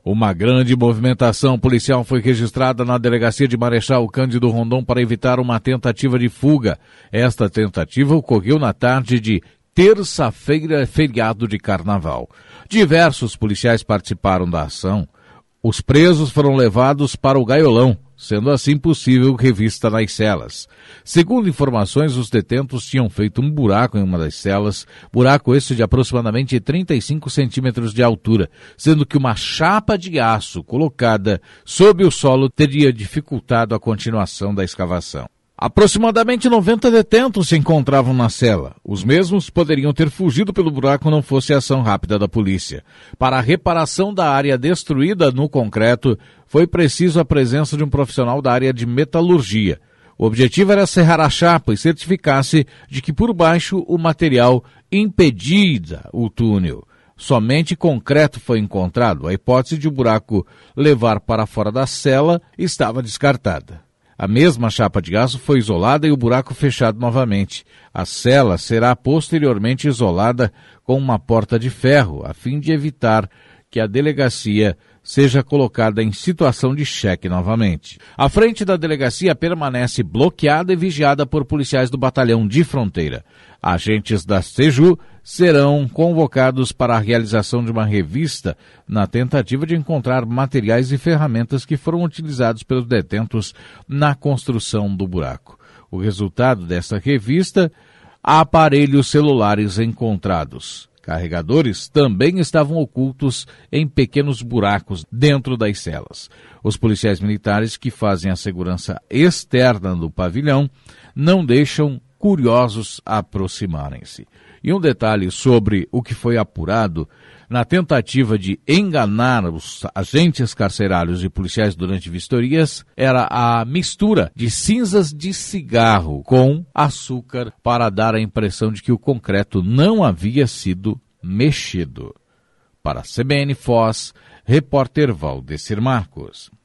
Uma grande movimentação policial foi registrada na delegacia de Marechal Cândido Rondon para evitar uma tentativa de fuga. Esta tentativa ocorreu na tarde de terça-feira, feriado de carnaval. Diversos policiais participaram da ação. Os presos foram levados para o gaiolão, sendo assim possível revista nas celas. Segundo informações, os detentos tinham feito um buraco em uma das celas, buraco esse de aproximadamente 35 centímetros de altura, sendo que uma chapa de aço colocada sob o solo teria dificultado a continuação da escavação. Aproximadamente 90 detentos se encontravam na cela. Os mesmos poderiam ter fugido pelo buraco não fosse a ação rápida da polícia. Para a reparação da área destruída no concreto, foi preciso a presença de um profissional da área de metalurgia. O objetivo era serrar a chapa e certificar-se de que por baixo o material impedia o túnel. Somente concreto foi encontrado. A hipótese de o buraco levar para fora da cela estava descartada. A mesma chapa de aço foi isolada e o buraco fechado novamente. A cela será posteriormente isolada com uma porta de ferro, a fim de evitar que a delegacia seja colocada em situação de cheque novamente. A frente da delegacia permanece bloqueada e vigiada por policiais do batalhão de fronteira. Agentes da CEJU serão convocados para a realização de uma revista na tentativa de encontrar materiais e ferramentas que foram utilizados pelos detentos na construção do buraco. O resultado dessa revista, aparelhos celulares encontrados. Carregadores também estavam ocultos em pequenos buracos dentro das celas. Os policiais militares que fazem a segurança externa do pavilhão não deixam curiosos aproximarem-se. E um detalhe sobre o que foi apurado na tentativa de enganar os agentes carcerários e policiais durante vistorias era a mistura de cinzas de cigarro com açúcar para dar a impressão de que o concreto não havia sido mexido. Para a CBN Foz, repórter Valdecir Marcos.